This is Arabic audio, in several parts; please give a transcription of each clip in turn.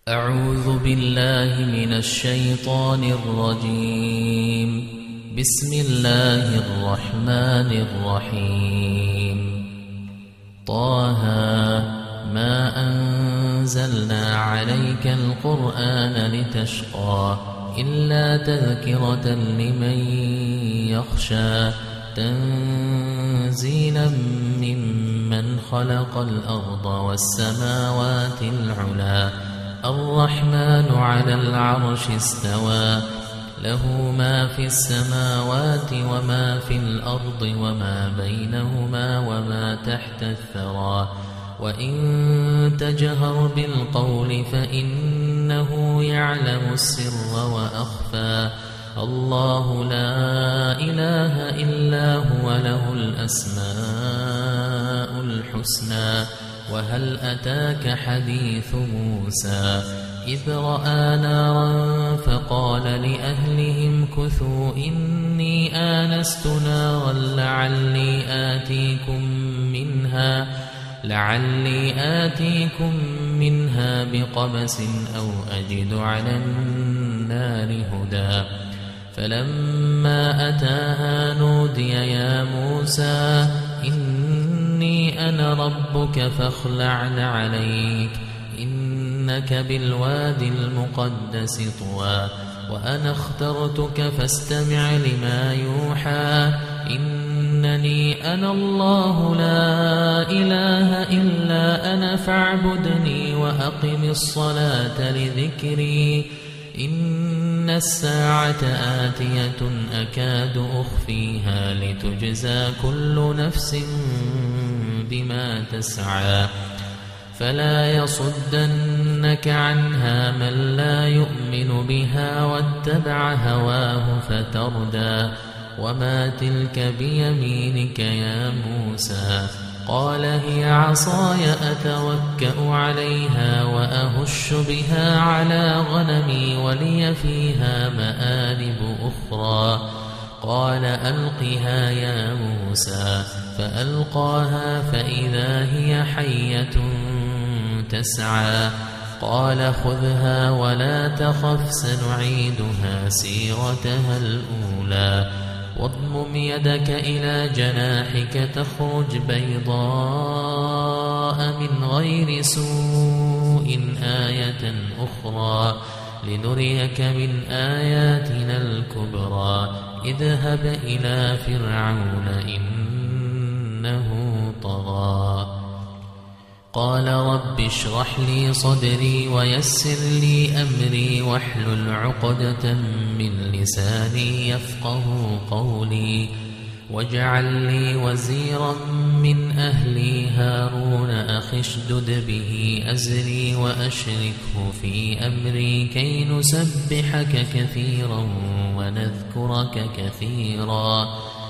أعوذ بالله من الشيطان الرجيم. بسم الله الرحمن الرحيم. طه ما أنزلنا عليك القرآن لتشقى إلا تذكرة لمن يخشى تنزيلا ممن خلق الأرض والسماوات العلى الرحمن على العرش استوى له ما في السماوات وما في الأرض وما بينهما وما تحت الثرى وإن تجهر بالقول فإنه يعلم السر وأخفى الله لا إله إلا هو له الأسماء الحسنى وهل أتاك حديث موسى إذ رأى نارا فقال لأهلهم كثوا إني آنست نارا لعلي آتيكم منها بقبس أو أجد على النار هدى فلما أتاها نودي يا موسى إني أنا ربك فاخلع عليك إنك بالوادي المقدس طوى وأنا اخترتك فاستمع لما يوحى إنني أنا الله لا إله إلا أنا فاعبدني وأقم الصلاة لذكري إن الساعة آتية أكاد أخفيها لتجزى كل نفس بما تسعى فلا يصدنك عنها من لا يؤمن بها واتبع هواه فتردى وما تلك بيمينك يا موسى قال هي عصاي أتوكأ عليها وأهش بها على غنمي ولي فيها مآرب أخرى قال ألقها يا موسى فألقاها فإذا هي حية تسعى قال خذها ولا تخف سنعيدها سيرتها الأولى واضمم يدك إلى جناحك تخرج بيضاء من غير سوء آية أخرى لنريك من آياتنا الكبرى اذهب إلى فرعون إنه طغى قال رب اشرح لي صدري ويسر لي أمري واحلل عقدة من لساني يفقه قولي واجعل لي وزيرا من أهلي هارون أخي اشدد به أزري وأشركه في أمري كي نسبحك كثيرا ونذكرك كثيرا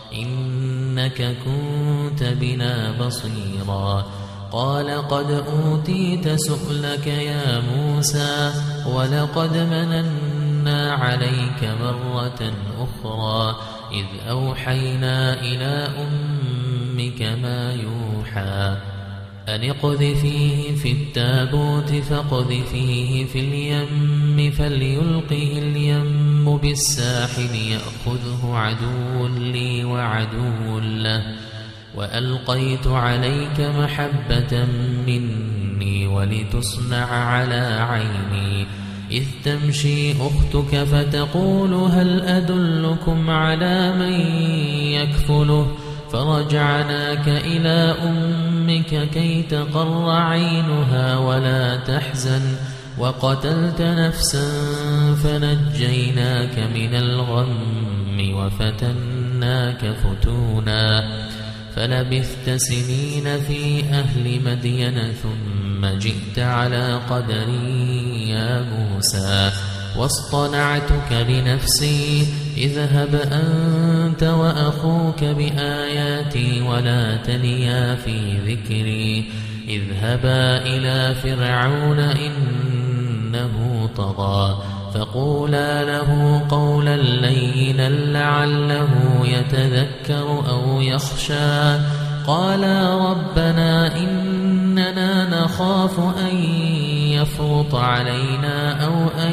إنك كنت بنا بصيرا قال قد أوتيت سؤلك يا موسى ولقد مننا عليك مرة أخرى إذ أوحينا إلى أمك ما يوحى أن اقذفيه في التابوت فاقذفيه في اليم فليلقه اليم بالساحل يأخذه عدو لي وعدو له وألقيت عليك محبة مني ولتصنع على عيني إذ تمشي أختك فتقول هل أدلكم على من يكفله فرجعناك إلى أمك كي تقر عينها ولا تحزن وقتلت نفسا فنجيناك من الغم وفتناك فتونا فلبثت سنين في أهل مدين ثم جئت على قدري يا موسى واصطنعتك لنفسي اذهب أنت وأخوك بآياتي ولا تنيا في ذكري اذهبا إلى فرعون إنه طغى فقولا له قولا لينا لعله يتذكر أو يخشى قالا ربنا إننا نخاف أن يفرط علينا أو أن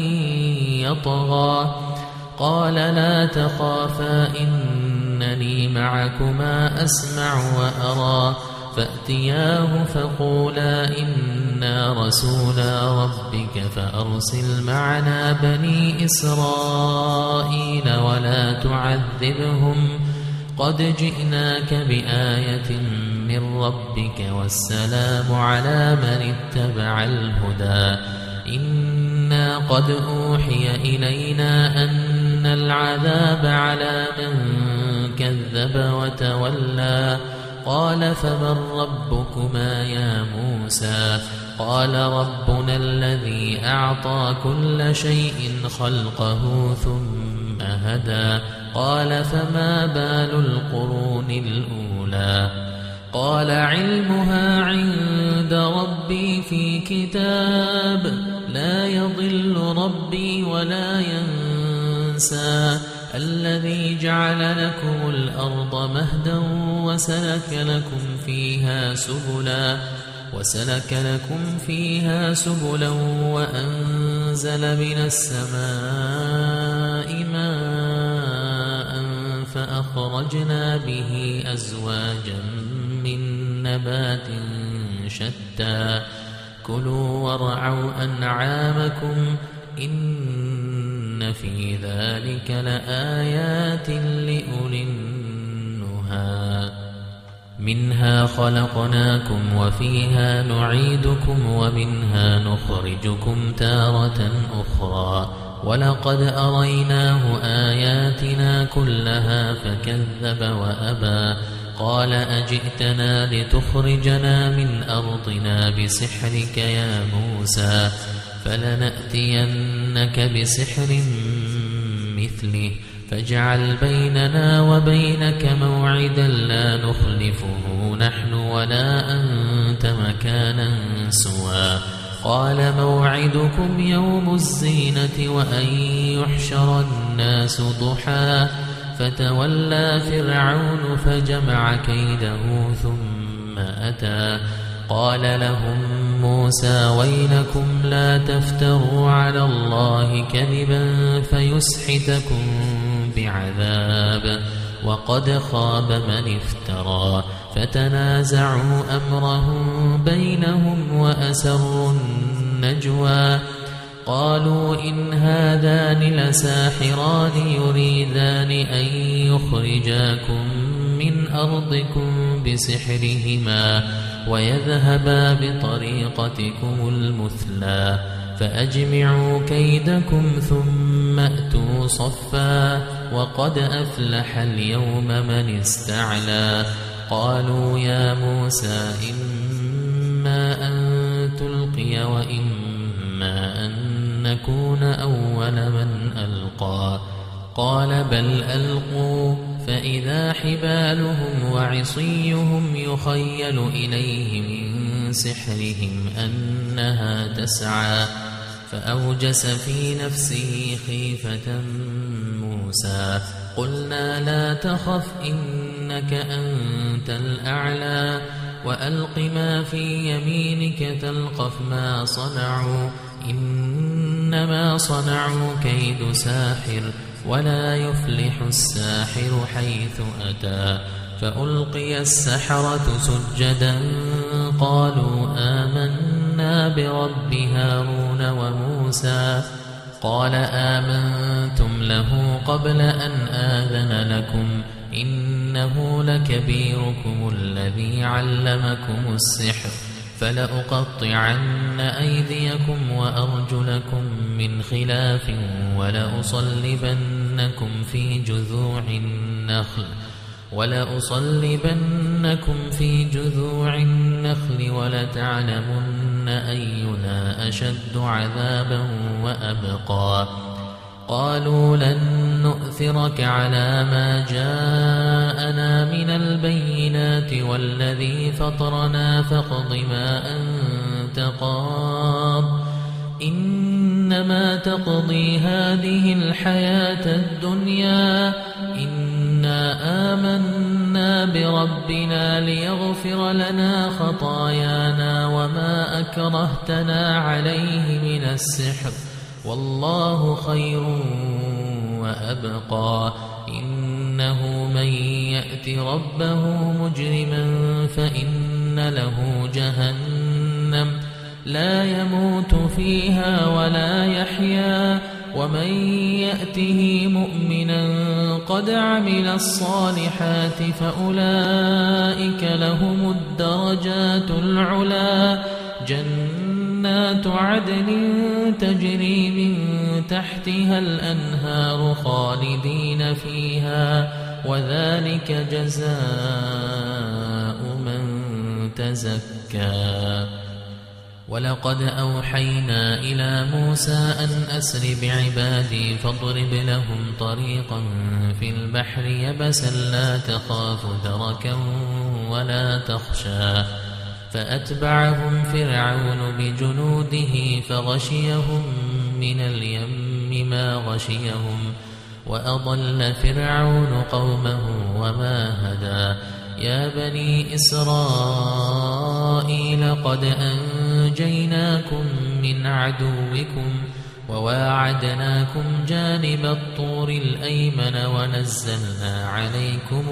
يطغى قال لا تخافا إنني معكما أسمع وأرى فأتياه فقولا إنا رسولا ربك فأرسل معنا بني إسرائيل ولا تعذبهم قد جئناك بآية من ربك والسلام على من اتبع الهدى إنا قد أوحي إلينا أن العذاب على من كذب وتولى قال فمن ربكما يا موسى قال ربنا الذي أعطى كل شيء خلقه ثم هدى قال فما بال القرون الأولى قال علمها عند ربي في كتاب لا يضل ربي ولا ينسى الذي جعل لكم الأرض مهدا وسلك لكم فيها سبلا وأنزل من السماء ماء فأخرجنا به أزواجا من نبات شتى كلوا وارعوا أنعامكم إن في ذلك لآيات لأولي النهى منها خلقناكم وفيها نعيدكم ومنها نخرجكم تارة أخرى ولقد أريناه آياتنا كلها فكذب وأبى قال أجئتنا لتخرجنا من أرضنا بسحرك يا موسى فلنأتينك بسحر مثله فاجعل بيننا وبينك موعدا لا نخلفه نحن ولا أنت مكانا سوى قال موعدكم يوم الزينة وأن يحشر الناس ضحى فتولى فرعون فجمع كيده ثم أتى قال لهم موسى ويلكم لا تفتروا على الله كذبا فيسحتكم بعذاب وقد خاب من افترى فتنازعوا أمرهم بينهم وأسروا النجوى قالوا إن هذان لساحران يريدان أن يخرجاكم من أرضكم بسحرهما ويذهبا بطريقتكم المثلى فأجمعوا كيدكم ثم أتوا صفا وقد أفلح اليوم من استعلى قالوا يا موسى إما أن تلقي وإما أن نكون أول من ألقى قال بل ألقوا فإذا حبالهم وعصيهم يخيل إليه من سحرهم أنها تسعى فأوجس في نفسه خيفة موسى قلنا لا تخف إنك أنت الأعلى وألق ما في يمينك تلقف ما صنعوا إنما صنعوا كيد ساحر ولا يفلح الساحر حيث أتى فألقي السحرة سجدا قالوا آمنا برب هارون وموسى قال آمنتم له قبل أن آذن لكم إنه لكبيركم الذي علمكم السحر فلأقطعن أيديكم وأرجلكم من خلاف ولأصلبنكم في جذوع النخل ولتعلمن أينا أشد عذابا وأبقى قالوا لن نؤثرك على ما جاءنا من البينات والذي فطرنا فاقض ما أنت قاض إنما تقضي هذه الحياة الدنيا إنا آمنا آمنا بربنا ليغفر لنا خطايانا وما أكرهتنا عليه من السحر والله خير وأبقى إنه من يأت ربه مجرما فإن له جهنم لا يموت فيها ولا يحيا ومن يأته مؤمنا قد عمل الصالحات فأولئك لهم الدرجات العلا جنات عدن تجري من تحتها الأنهار خالدين فيها وذلك جزاء من تزكى ولقد أوحينا إلى موسى أن أسر بعبادي فاضرب لهم طريقا في البحر يبسا لا تخاف دركا ولا تخشى فأتبعهم فرعون بجنوده فغشيهم من اليم ما غشيهم وأضل فرعون قومه وما هدى يا بني إسرائيل قد أنجيناكم من عدوكم وواعدناكم جانب الطور الأيمن ونزلنا عليكم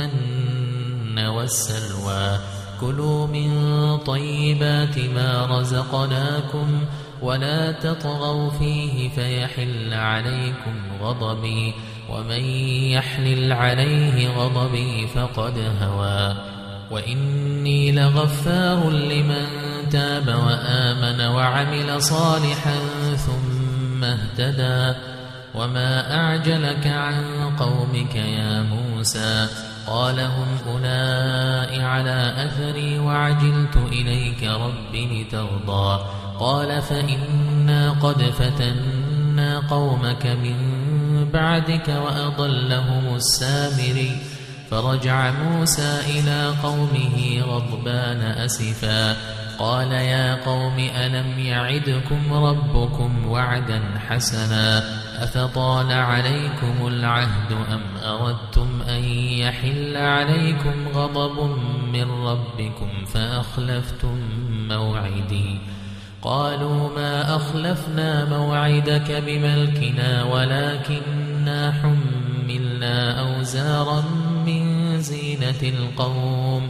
المن والسلوى كلوا من طيبات ما رزقناكم ولا تطغوا فيه فيحل عليكم غضبي ومن يحلل عليه غضبي فقد هوى وإني لغفار لمن تاب وآمن وعمل صالحا ثم اهتدى وما أعجلك عن قومك يا موسى قال هم أولئك على أثري وعجلت إليك رب لترضى قال فإنا قد فتنا قومك من بعدك وأضلهم السامري فرجع موسى إلى قومه غضبان أسفا قال يا قوم ألم يعدكم ربكم وعدا حسنا أفطال عليكم العهد أم أردتم أن يحل عليكم غضب من ربكم فأخلفتم موعدي قالوا ما أخلفنا موعدك بملكنا ولكننا حملنا أوزارا من زينة القوم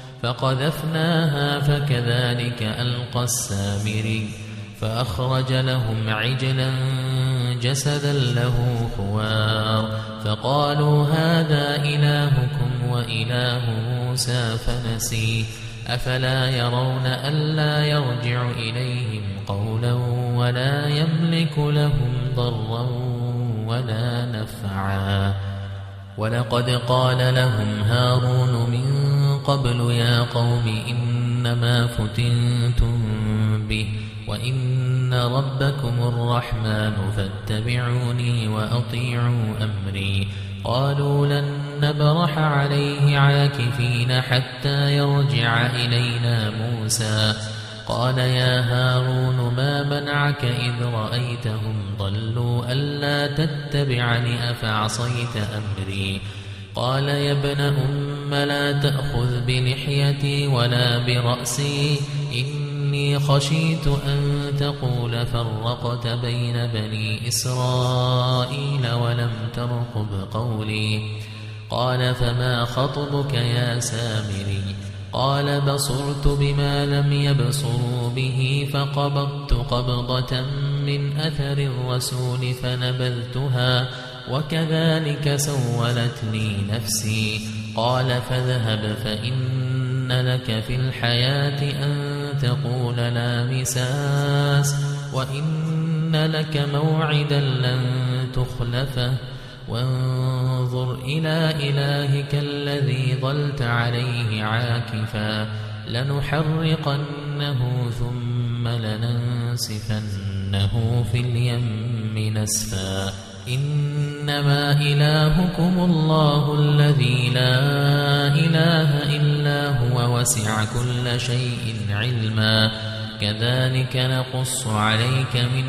فقذفناها فكذلك ألقى السامري فأخرج لهم عجلا جسدا له خوار فقالوا هذا إلهكم وإله موسى فنسي أفلا يرون ألا يرجع إليهم قولا ولا يملك لهم ضرا ولا نفعا ولقد قال لهم هارون من قبل يا قوم إنما فتنتم به وإن ربكم الرحمن فاتبعوني وأطيعوا أمري قالوا لن نبرح عليه عاكفين حتى يرجع إلينا موسى قال يا هارون ما منعك إذ رأيتهم ضلوا ألا تتبعني أفعصيت أمري قال يا ابن أم لا تأخذ بلحيتي ولا برأسي إني خشيت أن تقول فرقت بين بني إسرائيل ولم ترقب قولي قال فما خطبك يا سامري قال بصرت بما لم يبصروا به فقبضت قبضة من أثر الرسول فنبذتها وكذلك سولت لي نفسي قال فاذهب فإن لك في الحياة أن تقول لا مساس وإن لك موعدا لن تخلفه وانظر إلى إلهك الذي ظلت عليه عاكفا لنحرقنه ثم لننسفنه في اليم نسفا إنما إلهكم الله الذي لا إله إلا هو وسع كل شيء علما كذلك نقص عليك من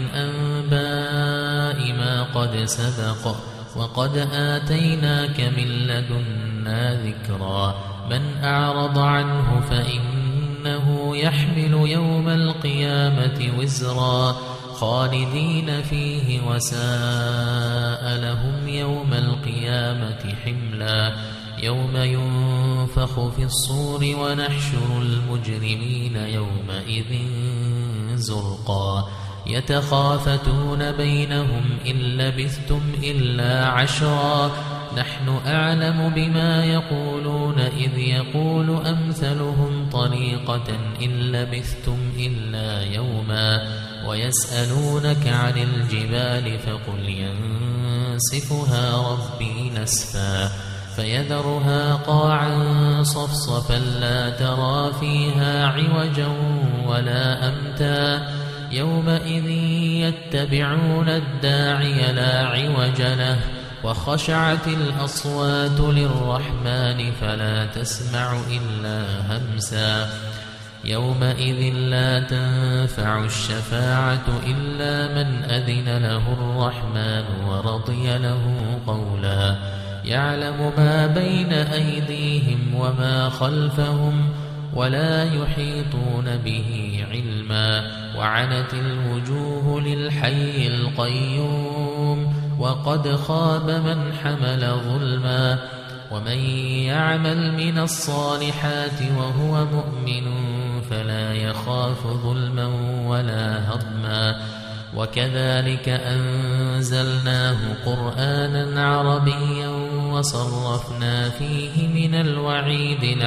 أنباء ما قد سبق وقد آتيناك من لدنا لنا ذكرا من أعرض عنه فإنه يحمل يوم القيامة وزرا خالدين فيه وساء لهم يوم القيامة حملا يوم ينفخ في الصور ونحشر المجرمين يومئذ زرقا يتخافتون بينهم إن لبثتم إلا عشرا نحن أعلم بما يقولون إذ يقول أمثلهم طريقة إن لبثتم إلا يوما ويسألونك عن الجبال فقل ينسفها ربي نسفا فيذرها قاعا صفصفا لا ترى فيها عوجا ولا أمتا يومئذ يتبعون الداعي لا عوج له وخشعت الأصوات للرحمن فلا تسمع إلا همسا يومئذ لا تنفع الشفاعة إلا من أذن له الرحمن ورضي له قولا يعلم ما بين أيديهم وما خلفهم ولا يحيطون به علما وعنت الوجوه للحي القيوم وقد خاب من حمل ظلما ومن يعمل من الصالحات وهو مؤمن فلا يخاف ظلما ولا هضما وكذلك أنزلناه قرآنا عربيا وصرفنا فيه من الوعيد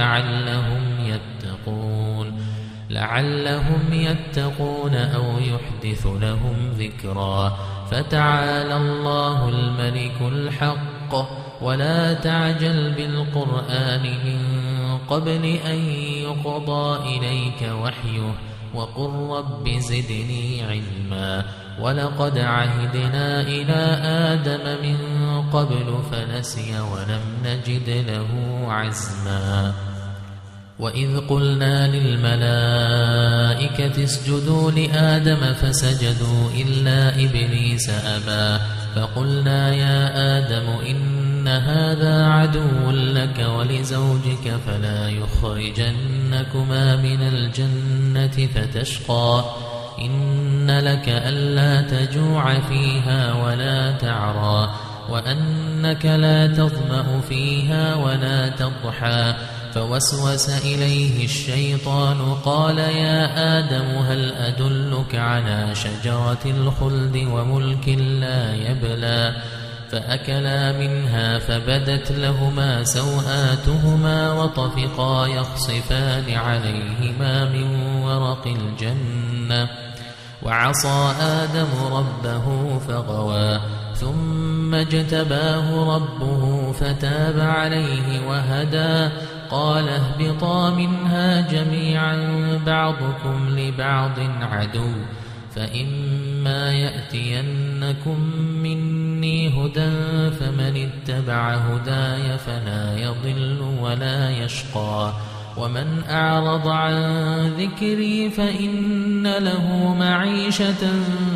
لعلهم يتقون أو يحدث لهم ذكرا فتعالى الله الملك الحق ولا تعجل بالقرآن من قبل أن يقضى إليك وحيه وقل رب زدني علما ولقد عهدنا إلى آدم من قبل فنسي ولم نجد له عزما وإذ قلنا للملائكة اسجدوا لآدم فسجدوا إلا إبليس أبى فقلنا يا آدم إن هذا عدو لك ولزوجك فلا يخرجنكما من الجنة فتشقى إن لك ألا تجوع فيها ولا تعرى وأنك لا تظمأ فيها ولا تضحى فوسوس إليه الشيطان قال يا آدم هل أدلك على شجرة الخلد وملك لا يبلى فأكلا منها فبدت لهما سوآتهما وطفقا يخصفان عليهما من ورق الجنة وعصى آدم ربه فغوى ثم اجتباه ربه فتاب عليه وهدى قال اهبطا منها جميعا بعضكم لبعض عدو فإما يأتينكم مني هدى فمن اتبع هداي فلا يضل ولا يشقى ومن أعرض عن ذكري فإن له معيشة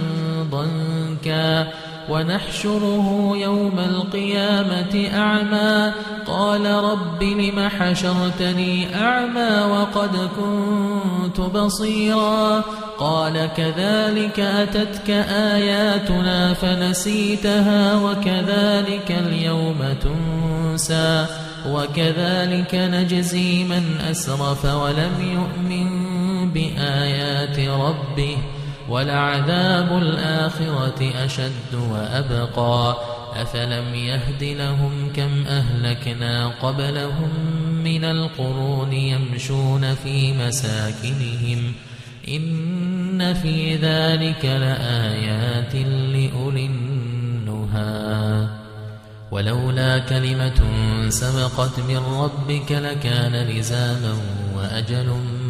ضنكا ونحشره يوم القيامة أعمى قال رب لم حشرتني أعمى وقد كنت بصيرا قال كذلك أتتك آياتنا فنسيتها وكذلك اليوم تنسى وكذلك نجزي من أسرف ولم يؤمن بآيات ربه ولعذاب الآخرة أشد وأبقى أفلم يهد لهم كم أهلكنا قبلهم من القرون يمشون في مساكنهم إن في ذلك لآيات لأولي النهى ولولا كلمة سبقت من ربك لكان لزاما وأجل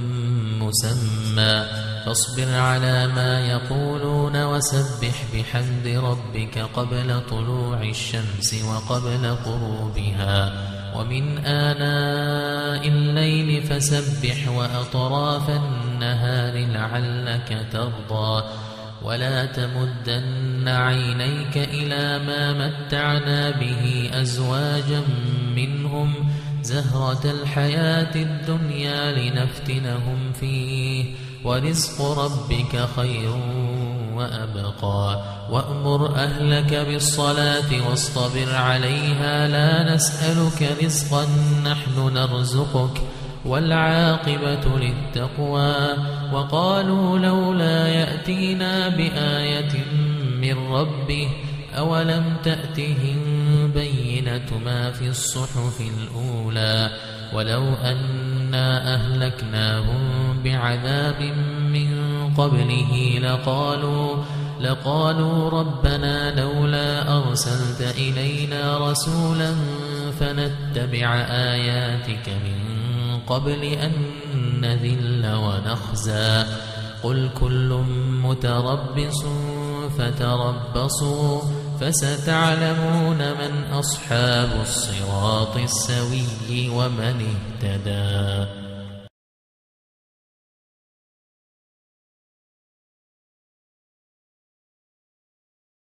مسمى فاصبر على ما يقولون وسبح بحمد ربك قبل طلوع الشمس وقبل غروبها ومن آناء الليل فسبح وأطراف النهار لعلك ترضى ولا تمدن عينيك إلى ما متعنا به أزواجا منهم زهرة الحياة الدنيا لنفتنهم فيه ورزق ربك خير وأبقى وأمر أهلك بالصلاة واصطبر عليها لا نسألك رزقا نحن نرزقك والعاقبة للتقوى وقالوا لولا يأتينا بآية من ربه أولم تأتهم بينة ما في الصحف الأولى ولو أنا أهلكناهم بعذاب من قبله لقالوا ربنا لولا أرسلت إلينا رسولا فنتبع آياتك من قبل أن نذل ونخزى قل كل متربص فتربصوا فستعلمون من أصحاب الصراط السوي ومن اهتدى.